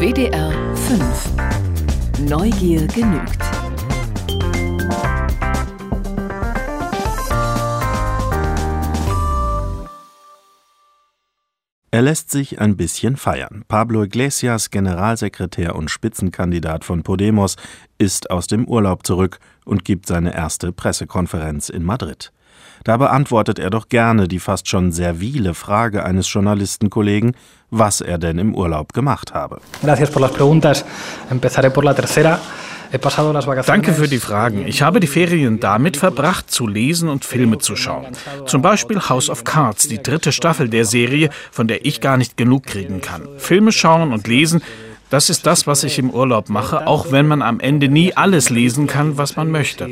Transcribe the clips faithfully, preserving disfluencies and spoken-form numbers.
W D R fünf. Neugier genügt. Er lässt sich ein bisschen feiern. Pablo Iglesias, Generalsekretär und Spitzenkandidat von Podemos, ist aus dem Urlaub zurück und gibt seine erste Pressekonferenz in Madrid. Da beantwortet er doch gerne die fast schon servile Frage eines Journalistenkollegen, was er denn im Urlaub gemacht habe. Gracias por las preguntas. Empezaré por la tercera. Danke für die Fragen. Ich habe die Ferien damit verbracht, zu lesen und Filme zu schauen. Zum Beispiel House of Cards, die dritte Staffel der Serie, von der ich gar nicht genug kriegen kann. Filme schauen und lesen, das ist das, was ich im Urlaub mache, auch wenn man am Ende nie alles lesen kann, was man möchte.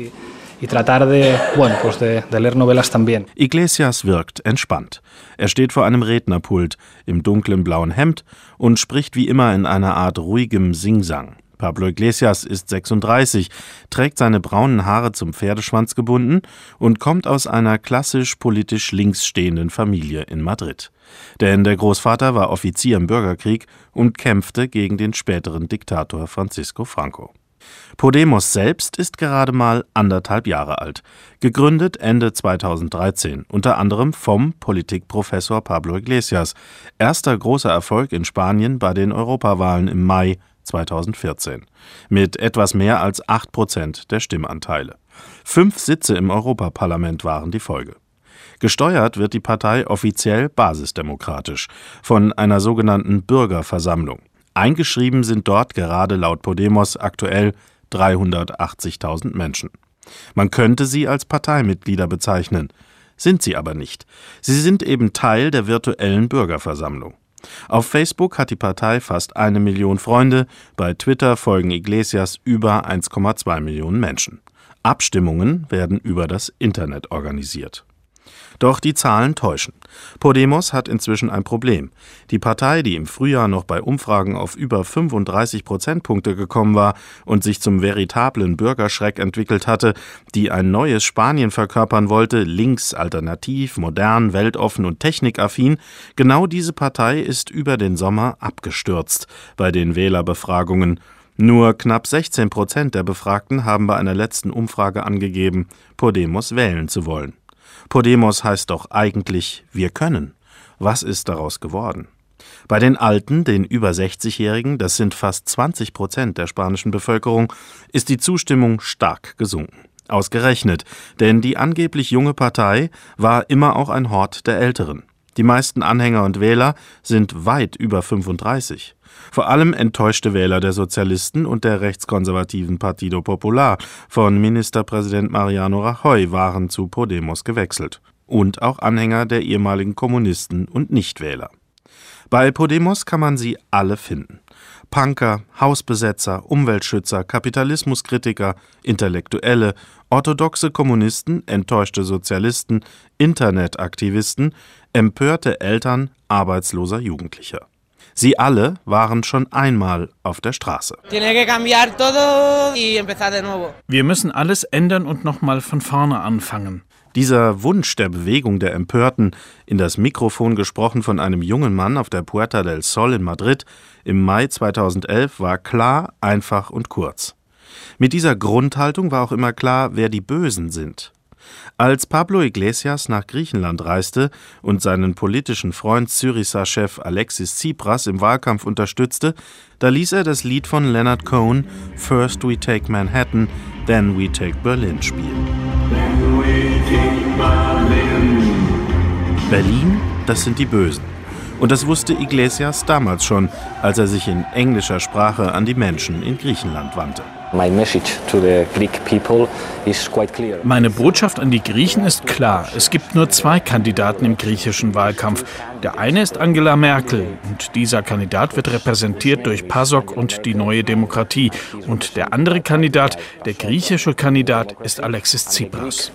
Iglesias wirkt entspannt. Er steht vor einem Rednerpult im dunklen blauen Hemd und spricht wie immer in einer Art ruhigem Singsang. Pablo Iglesias ist sechsunddreißig, trägt seine braunen Haare zum Pferdeschwanz gebunden und kommt aus einer klassisch politisch links stehenden Familie in Madrid. Denn der Großvater war Offizier im Bürgerkrieg und kämpfte gegen den späteren Diktator Francisco Franco. Podemos selbst ist gerade mal anderthalb Jahre alt, gegründet Ende zweitausenddreizehn, unter anderem vom Politikprofessor Pablo Iglesias. Erster großer Erfolg in Spanien bei den Europawahlen im Mai zweitausendvierzehn, mit etwas mehr als acht Prozent der Stimmanteile. Fünf Sitze im Europaparlament waren die Folge. Gesteuert wird die Partei offiziell basisdemokratisch von einer sogenannten Bürgerversammlung. Eingeschrieben sind dort gerade laut Podemos aktuell dreihundertachtzigtausend Menschen. Man könnte sie als Parteimitglieder bezeichnen, sind sie aber nicht. Sie sind eben Teil der virtuellen Bürgerversammlung. Auf Facebook hat die Partei fast eine Million Freunde, bei Twitter folgen Iglesias über eins Komma zwei Millionen Menschen. Abstimmungen werden über das Internet organisiert. Doch die Zahlen täuschen. Podemos hat inzwischen ein Problem. Die Partei, die im Frühjahr noch bei Umfragen auf über fünfunddreißig Prozentpunkte gekommen war und sich zum veritablen Bürgerschreck entwickelt hatte, die ein neues Spanien verkörpern wollte, links, alternativ, modern, weltoffen und technikaffin, genau diese Partei ist über den Sommer abgestürzt bei den Wählerbefragungen. Nur knapp sechzehn Prozent der Befragten haben bei einer letzten Umfrage angegeben, Podemos wählen zu wollen. Podemos heißt doch eigentlich, wir können. Was ist daraus geworden? Bei den Alten, den über sechzigjährigen, das sind fast zwanzig Prozent der spanischen Bevölkerung, ist die Zustimmung stark gesunken. Ausgerechnet, denn die angeblich junge Partei war immer auch ein Hort der Älteren. Die meisten Anhänger und Wähler sind weit über fünfunddreißig. Vor allem enttäuschte Wähler der Sozialisten und der rechtskonservativen Partido Popular von Ministerpräsident Mariano Rajoy waren zu Podemos gewechselt. Und auch Anhänger der ehemaligen Kommunisten und Nichtwähler. Bei Podemos kann man sie alle finden. Punker, Hausbesetzer, Umweltschützer, Kapitalismuskritiker, Intellektuelle, orthodoxe Kommunisten, enttäuschte Sozialisten, Internetaktivisten, empörte Eltern arbeitsloser Jugendlicher. Sie alle waren schon einmal auf der Straße. Wir müssen alles ändern und nochmal von vorne anfangen. Dieser Wunsch der Bewegung der Empörten, in das Mikrofon gesprochen von einem jungen Mann auf der Puerta del Sol in Madrid im Mai zweitausendelf, war klar, einfach und kurz. Mit dieser Grundhaltung war auch immer klar, wer die Bösen sind. Als Pablo Iglesias nach Griechenland reiste und seinen politischen Freund Syriza-Chef Alexis Tsipras im Wahlkampf unterstützte, da ließ er das Lied von Leonard Cohen First We Take Manhattan, Then We Take Berlin spielen. Berlin, das sind die Bösen. Und das wusste Iglesias damals schon, als er sich in englischer Sprache an die Menschen in Griechenland wandte. Meine Botschaft an die Griechen ist klar. Es gibt nur zwei Kandidaten im griechischen Wahlkampf. Der eine ist Angela Merkel und dieser Kandidat wird repräsentiert durch PASOK und die Neue Demokratie. Und der andere Kandidat, der griechische Kandidat, ist Alexis Tsipras.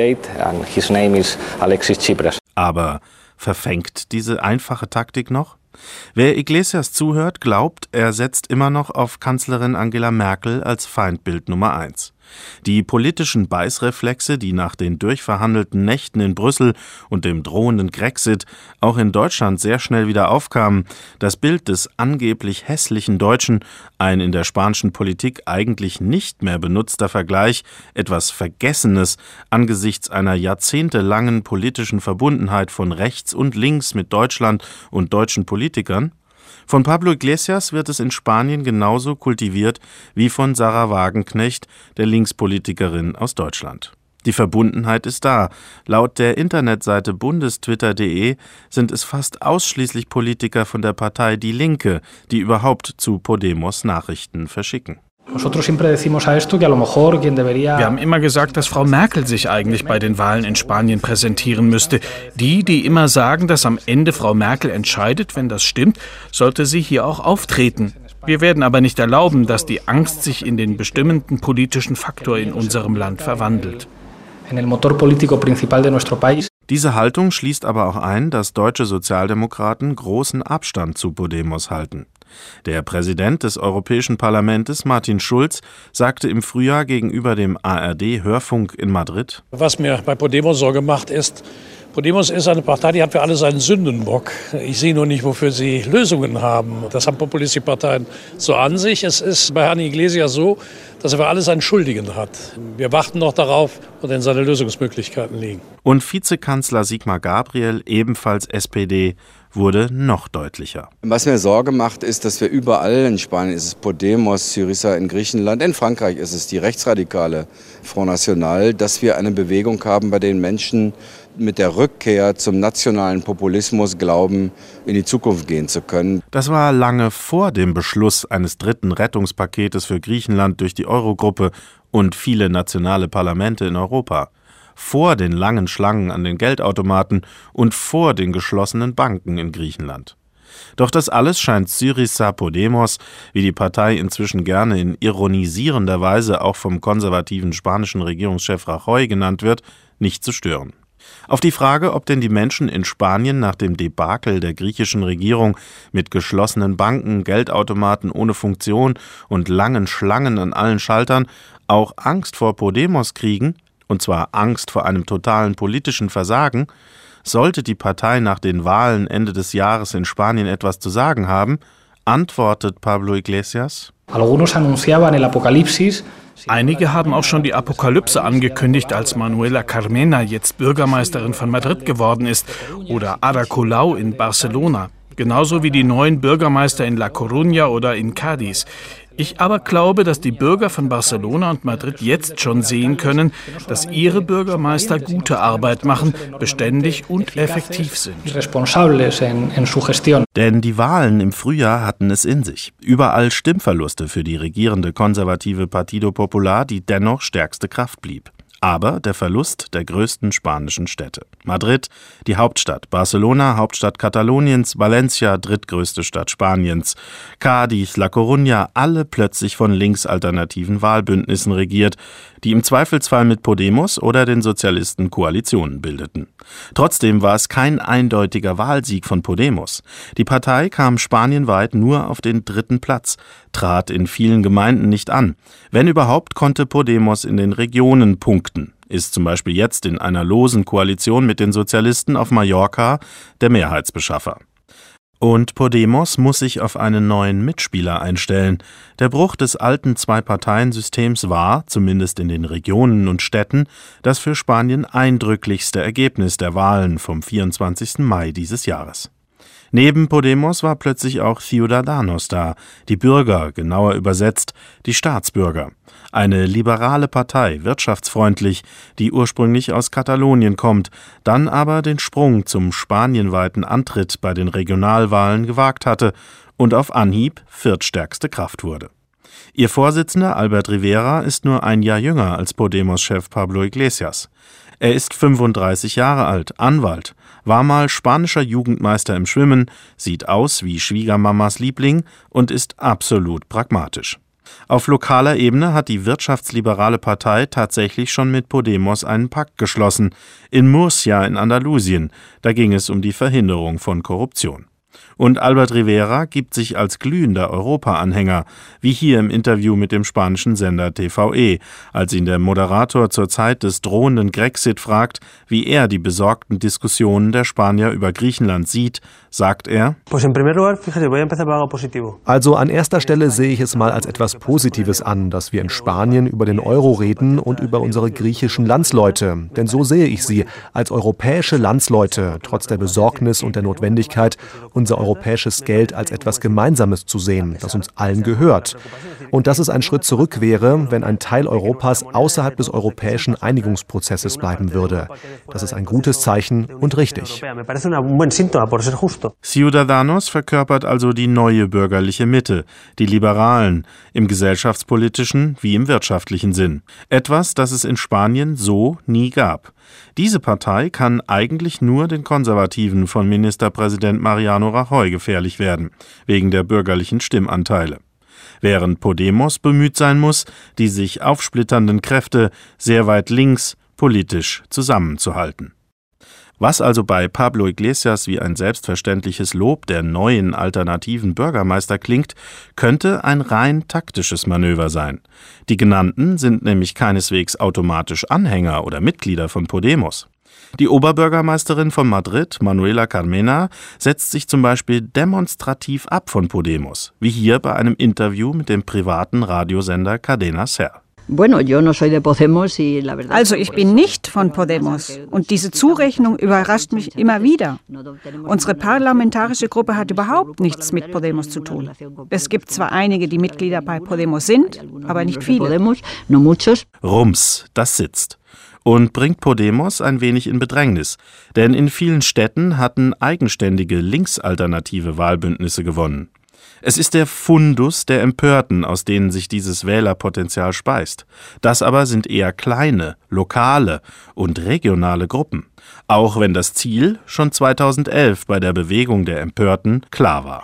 Aber verfängt diese einfache Taktik noch? Wer Iglesias zuhört, glaubt, er setzt immer noch auf Kanzlerin Angela Merkel als Feindbild Nummer eins. Die politischen Beißreflexe, die nach den durchverhandelten Nächten in Brüssel und dem drohenden Grexit auch in Deutschland sehr schnell wieder aufkamen, das Bild des angeblich hässlichen Deutschen, ein in der spanischen Politik eigentlich nicht mehr benutzter Vergleich, etwas Vergessenes angesichts einer jahrzehntelangen politischen Verbundenheit von rechts und links mit Deutschland und deutschen Politikern. Von Pablo Iglesias wird es in Spanien genauso kultiviert wie von Sarah Wagenknecht, der Linkspolitikerin aus Deutschland. Die Verbundenheit ist da. Laut der Internetseite bundestwitter punkt de sind es fast ausschließlich Politiker von der Partei Die Linke, die überhaupt zu Podemos Nachrichten verschicken. Wir haben immer gesagt, dass Frau Merkel sich eigentlich bei den Wahlen in Spanien präsentieren müsste. Die, die immer sagen, dass am Ende Frau Merkel entscheidet, wenn das stimmt, sollte sie hier auch auftreten. Wir werden aber nicht erlauben, dass die Angst sich in den bestimmenden politischen Faktor in unserem Land verwandelt. Diese Haltung schließt aber auch ein, dass deutsche Sozialdemokraten großen Abstand zu Podemos halten. Der Präsident des Europäischen Parlaments, Martin Schulz, sagte im Frühjahr gegenüber dem A R D-Hörfunk in Madrid: Was mir bei Podemos Sorge macht, ist, Podemos ist eine Partei, die hat für alles einen Sündenbock. Ich sehe nur nicht, wofür sie Lösungen haben. Das haben populistische Parteien so an sich. Es ist bei Herrn Iglesias so, dass er für alles einen Schuldigen hat. Wir warten noch darauf, wo denn seine Lösungsmöglichkeiten liegen. Und Vizekanzler Sigmar Gabriel, ebenfalls S P D, wurde noch deutlicher. Was mir Sorge macht, ist, dass wir überall, in Spanien ist es Podemos, Syriza in Griechenland, in Frankreich ist es die rechtsradikale Front National, dass wir eine Bewegung haben, bei den Menschen mit der Rückkehr zum nationalen Populismus glauben, in die Zukunft gehen zu können. Das war lange vor dem Beschluss eines dritten Rettungspaketes für Griechenland durch die Eurogruppe und viele nationale Parlamente in Europa. Vor den langen Schlangen an den Geldautomaten und vor den geschlossenen Banken in Griechenland. Doch das alles scheint Syriza Podemos, wie die Partei inzwischen gerne in ironisierender Weise auch vom konservativen spanischen Regierungschef Rajoy genannt wird, nicht zu stören. Auf die Frage, ob denn die Menschen in Spanien nach dem Debakel der griechischen Regierung mit geschlossenen Banken, Geldautomaten ohne Funktion und langen Schlangen an allen Schaltern auch Angst vor Podemos kriegen, und zwar Angst vor einem totalen politischen Versagen, sollte die Partei nach den Wahlen Ende des Jahres in Spanien etwas zu sagen haben, antwortet Pablo Iglesias: Einige haben auch schon die Apokalypse angekündigt, als Manuela Carmena jetzt Bürgermeisterin von Madrid geworden ist oder Ada Colau in Barcelona, genauso wie die neuen Bürgermeister in La Coruña oder in Cádiz. Ich aber glaube, dass die Bürger von Barcelona und Madrid jetzt schon sehen können, dass ihre Bürgermeister gute Arbeit machen, beständig und effektiv sind. Denn die Wahlen im Frühjahr hatten es in sich. Überall Stimmverluste für die regierende konservative Partido Popular, die dennoch stärkste Kraft blieb. Aber der Verlust der größten spanischen Städte. Madrid, die Hauptstadt, Barcelona, Hauptstadt Kataloniens, Valencia, drittgrößte Stadt Spaniens, Cádiz, La Coruña, alle plötzlich von linksalternativen Wahlbündnissen regiert, die im Zweifelsfall mit Podemos oder den Sozialisten Koalitionen bildeten. Trotzdem war es kein eindeutiger Wahlsieg von Podemos. Die Partei kam spanienweit nur auf den dritten Platz, trat in vielen Gemeinden nicht an. Wenn überhaupt, konnte Podemos in den Regionen punkten, ist zum Beispiel jetzt in einer losen Koalition mit den Sozialisten auf Mallorca der Mehrheitsbeschaffer. Und Podemos muss sich auf einen neuen Mitspieler einstellen. Der Bruch des alten Zwei-Parteien-Systems war, zumindest in den Regionen und Städten, das für Spanien eindrücklichste Ergebnis der Wahlen vom vierundzwanzigsten Mai dieses Jahres. Neben Podemos war plötzlich auch Ciudadanos da, die Bürger, genauer übersetzt, die Staatsbürger. Eine liberale Partei, wirtschaftsfreundlich, die ursprünglich aus Katalonien kommt, dann aber den Sprung zum spanienweiten Antritt bei den Regionalwahlen gewagt hatte und auf Anhieb viertstärkste Kraft wurde. Ihr Vorsitzender Albert Rivera ist nur ein Jahr jünger als Podemos-Chef Pablo Iglesias. Er ist fünfunddreißig Jahre alt, Anwalt, war mal spanischer Jugendmeister im Schwimmen, sieht aus wie Schwiegermamas Liebling und ist absolut pragmatisch. Auf lokaler Ebene hat die wirtschaftsliberale Partei tatsächlich schon mit Podemos einen Pakt geschlossen, in Murcia in Andalusien, da ging es um die Verhinderung von Korruption. Und Albert Rivera gibt sich als glühender Europa-Anhänger, wie hier im Interview mit dem spanischen Sender T V E, als ihn der Moderator zur Zeit des drohenden Grexit fragt, wie er die besorgten Diskussionen der Spanier über Griechenland sieht, sagt er: Also an erster Stelle sehe ich es mal als etwas Positives an, dass wir in Spanien über den Euro reden und über unsere griechischen Landsleute. Denn so sehe ich sie, als europäische Landsleute, trotz der Besorgnis und der Notwendigkeit, unser europäisches Geld als etwas Gemeinsames zu sehen, das uns allen gehört. Und dass es ein Schritt zurück wäre, wenn ein Teil Europas außerhalb des europäischen Einigungsprozesses bleiben würde. Das ist ein gutes Zeichen und richtig. Ciudadanos verkörpert also die neue bürgerliche Mitte, die Liberalen, im gesellschaftspolitischen wie im wirtschaftlichen Sinn. Etwas, das es in Spanien so nie gab. Diese Partei kann eigentlich nur den Konservativen von Ministerpräsident Mariano Rajoy gefährlich werden, wegen der bürgerlichen Stimmanteile. Während Podemos bemüht sein muss, die sich aufsplitternden Kräfte sehr weit links politisch zusammenzuhalten. Was also bei Pablo Iglesias wie ein selbstverständliches Lob der neuen alternativen Bürgermeister klingt, könnte ein rein taktisches Manöver sein. Die genannten sind nämlich keineswegs automatisch Anhänger oder Mitglieder von Podemos. Die Oberbürgermeisterin von Madrid, Manuela Carmena, setzt sich zum Beispiel demonstrativ ab von Podemos, wie hier bei einem Interview mit dem privaten Radiosender Cadena Ser. Also ich bin nicht von Podemos und diese Zurechnung überrascht mich immer wieder. Unsere parlamentarische Gruppe hat überhaupt nichts mit Podemos zu tun. Es gibt zwar einige, die Mitglieder bei Podemos sind, aber nicht viele. Rums, das sitzt. Und bringt Podemos ein wenig in Bedrängnis, denn in vielen Städten hatten eigenständige linksalternative Wahlbündnisse gewonnen. Es ist der Fundus der Empörten, aus denen sich dieses Wählerpotenzial speist. Das aber sind eher kleine, lokale und regionale Gruppen, auch wenn das Ziel schon zweitausendelf bei der Bewegung der Empörten klar war.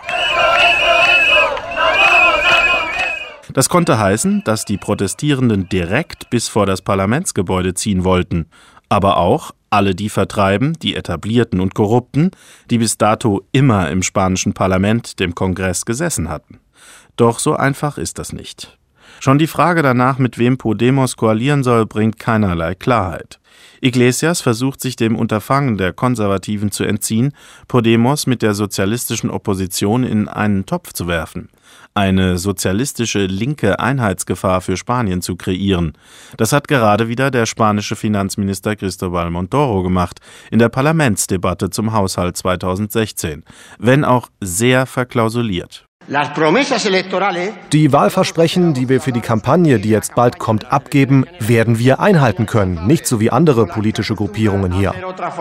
Das konnte heißen, dass die Protestierenden direkt bis vor das Parlamentsgebäude ziehen wollten, aber auch alle die vertreiben, die Etablierten und Korrupten, die bis dato immer im spanischen Parlament, dem Kongress, gesessen hatten. Doch so einfach ist das nicht. Schon die Frage danach, mit wem Podemos koalieren soll, bringt keinerlei Klarheit. Iglesias versucht sich dem Unterfangen der Konservativen zu entziehen, Podemos mit der sozialistischen Opposition in einen Topf zu werfen. Eine sozialistische linke Einheitsgefahr für Spanien zu kreieren. Das hat gerade wieder der spanische Finanzminister Cristóbal Montoro gemacht in der Parlamentsdebatte zum Haushalt zweitausendsechzehn, wenn auch sehr verklausuliert. Die Wahlversprechen, die wir für die Kampagne, die jetzt bald kommt, abgeben, werden wir einhalten können, nicht so wie andere politische Gruppierungen hier.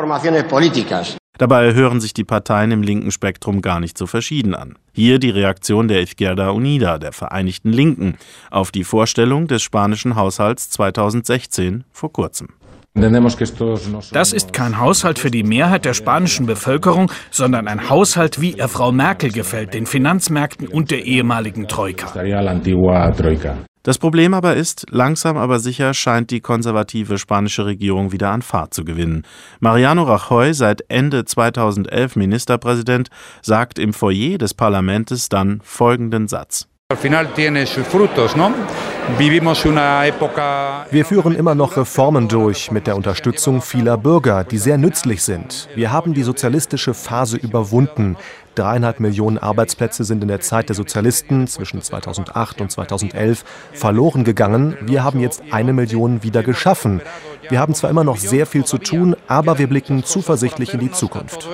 Dabei hören sich die Parteien im linken Spektrum gar nicht so verschieden an. Hier die Reaktion der Izquierda Unida, der Vereinigten Linken, auf die Vorstellung des spanischen Haushalts zweitausendsechzehn vor kurzem. Das ist kein Haushalt für die Mehrheit der spanischen Bevölkerung, sondern ein Haushalt, wie er Frau Merkel gefällt, den Finanzmärkten und der ehemaligen Troika. Das Problem aber ist, langsam aber sicher scheint die konservative spanische Regierung wieder an Fahrt zu gewinnen. Mariano Rajoy, seit Ende zweitausendelf Ministerpräsident, sagt im Foyer des Parlaments dann folgenden Satz. Wir führen immer noch Reformen durch mit der Unterstützung vieler Bürger, die sehr nützlich sind. Wir haben die sozialistische Phase überwunden. Dreieinhalb Millionen Arbeitsplätze sind in der Zeit der Sozialisten zwischen zweitausendacht und zweitausendelf verloren gegangen. Wir haben jetzt eine Million wieder geschaffen. Wir haben zwar immer noch sehr viel zu tun, aber wir blicken zuversichtlich in die Zukunft.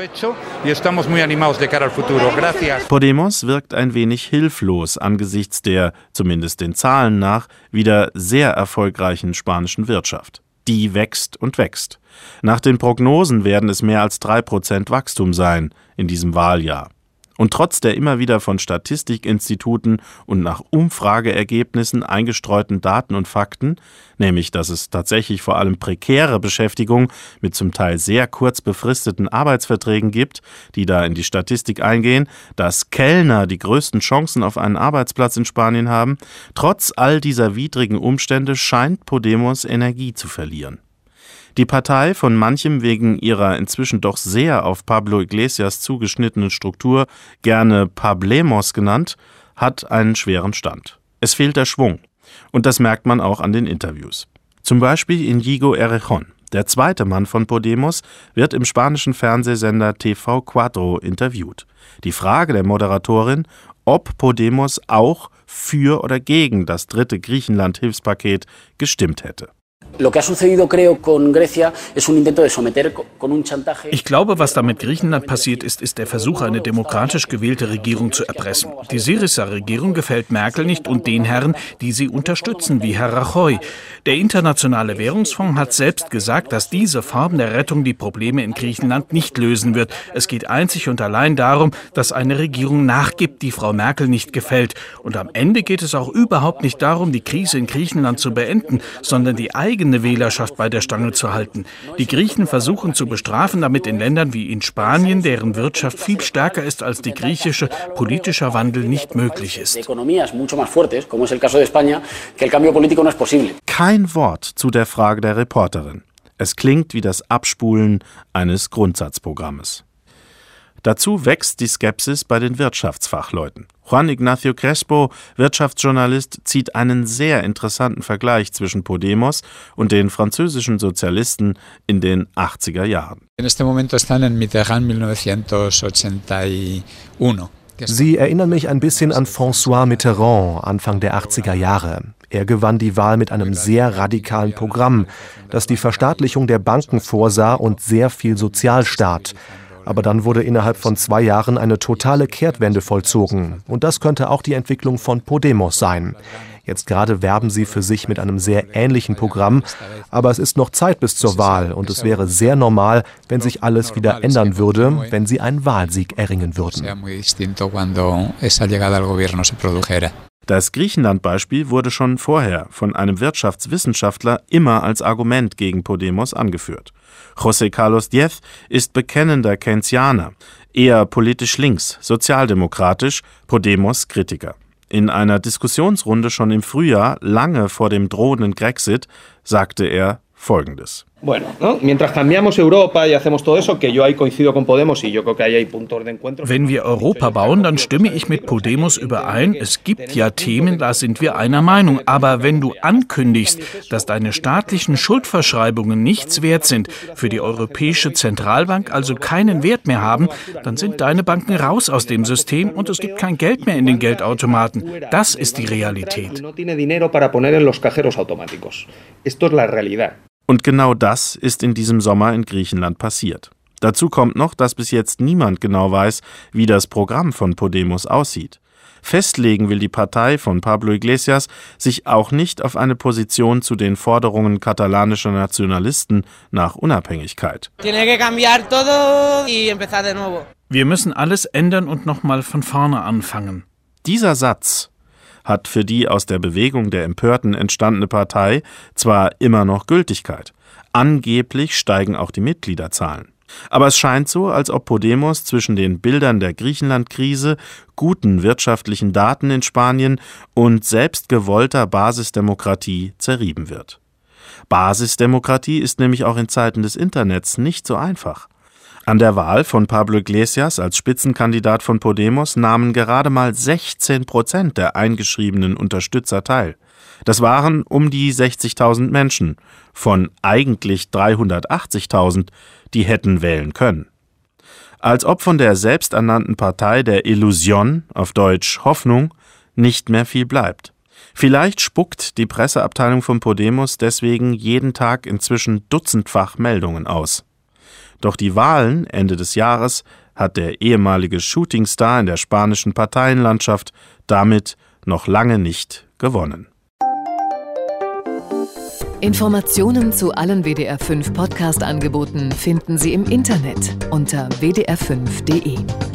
Podemos wirkt ein wenig hilflos angesichts der, zumindest den Zahlen nach, wieder sehr erfolgreichen spanischen Wirtschaft. Die wächst und wächst. Nach den Prognosen werden es mehr als drei Prozent Wachstum sein in diesem Wahljahr. Und trotz der immer wieder von Statistikinstituten und nach Umfrageergebnissen eingestreuten Daten und Fakten, nämlich dass es tatsächlich vor allem prekäre Beschäftigung mit zum Teil sehr kurz befristeten Arbeitsverträgen gibt, die da in die Statistik eingehen, dass Kellner die größten Chancen auf einen Arbeitsplatz in Spanien haben, trotz all dieser widrigen Umstände scheint Podemos Energie zu verlieren. Die Partei, von manchem wegen ihrer inzwischen doch sehr auf Pablo Iglesias zugeschnittenen Struktur gerne Pablemos genannt, hat einen schweren Stand. Es fehlt der Schwung. Und das merkt man auch an den Interviews. Zum Beispiel Íñigo Errejón. Der zweite Mann von Podemos wird im spanischen Fernsehsender T V Cuatro interviewt. Die Frage der Moderatorin, ob Podemos auch für oder gegen das dritte Griechenland-Hilfspaket gestimmt hätte. Ich glaube, was da mit Griechenland passiert ist, ist der Versuch, eine demokratisch gewählte Regierung zu erpressen. Die Syriza-Regierung gefällt Merkel nicht und den Herren, die sie unterstützen, wie Herr Rajoy. Der Internationale Währungsfonds hat selbst gesagt, dass diese Form der Rettung die Probleme in Griechenland nicht lösen wird. Es geht einzig und allein darum, dass eine Regierung nachgibt, die Frau Merkel nicht gefällt. Und am Ende geht es auch überhaupt nicht darum, die Krise in Griechenland zu beenden, sondern die eigene Wählerschaft bei der Stange zu halten. Die Griechen versuchen zu bestrafen, damit in Ländern wie in Spanien, deren Wirtschaft viel stärker ist als die griechische, politischer Wandel nicht möglich ist. Kein Wort zu der Frage der Reporterin. Es klingt wie das Abspulen eines Grundsatzprogrammes. Dazu wächst die Skepsis bei den Wirtschaftsfachleuten. Juan Ignacio Crespo, Wirtschaftsjournalist, zieht einen sehr interessanten Vergleich zwischen Podemos und den französischen Sozialisten in den achtziger Jahren. Sie erinnern mich ein bisschen an François Mitterrand, Anfang der achtziger Jahre. Er gewann die Wahl mit einem sehr radikalen Programm, das die Verstaatlichung der Banken vorsah und sehr viel Sozialstaat. Aber dann wurde innerhalb von zwei Jahren eine totale Kehrtwende vollzogen. Und das könnte auch die Entwicklung von Podemos sein. Jetzt gerade werben sie für sich mit einem sehr ähnlichen Programm, aber es ist noch Zeit bis zur Wahl und es wäre sehr normal, wenn sich alles wieder ändern würde, wenn sie einen Wahlsieg erringen würden. Das Griechenland-Beispiel wurde schon vorher von einem Wirtschaftswissenschaftler immer als Argument gegen Podemos angeführt. José Carlos Diez ist bekennender Keynesianer, eher politisch links, sozialdemokratisch, Podemos-Kritiker. In einer Diskussionsrunde schon im Frühjahr, lange vor dem drohenden Grexit, sagte er Folgendes. Wenn wir Europa bauen, dann stimme ich mit Podemos überein. Es gibt ja Themen, da sind wir einer Meinung. Aber wenn du ankündigst, dass deine staatlichen Schuldverschreibungen nichts wert sind, für die Europäische Zentralbank also keinen Wert mehr haben, dann sind deine Banken raus aus dem System und es gibt kein Geld mehr in den Geldautomaten. Das ist die Realität. Und genau das ist in diesem Sommer in Griechenland passiert. Dazu kommt noch, dass bis jetzt niemand genau weiß, wie das Programm von Podemos aussieht. Festlegen will die Partei von Pablo Iglesias sich auch nicht auf eine Position zu den Forderungen katalanischer Nationalisten nach Unabhängigkeit. Wir müssen alles ändern und nochmal von vorne anfangen. Dieser Satz hat für die aus der Bewegung der Empörten entstandene Partei zwar immer noch Gültigkeit. Angeblich steigen auch die Mitgliederzahlen. Aber es scheint so, als ob Podemos zwischen den Bildern der Griechenland-Krise, guten wirtschaftlichen Daten in Spanien und selbstgewollter Basisdemokratie zerrieben wird. Basisdemokratie ist nämlich auch in Zeiten des Internets nicht so einfach. An der Wahl von Pablo Iglesias als Spitzenkandidat von Podemos nahmen gerade mal sechzehn Prozent der eingeschriebenen Unterstützer teil. Das waren um die sechzigtausend Menschen von eigentlich dreihundertachtzigtausend, die hätten wählen können. Als ob von der selbsternannten Partei der Illusion, auf Deutsch Hoffnung, nicht mehr viel bleibt. Vielleicht spuckt die Presseabteilung von Podemos deswegen jeden Tag inzwischen dutzendfach Meldungen aus. Doch die Wahlen Ende des Jahres hat der ehemalige Shootingstar in der spanischen Parteienlandschaft damit noch lange nicht gewonnen. Informationen zu allen W D R fünf Podcast-Angeboten finden Sie im Internet unter w d r fünf punkt d e.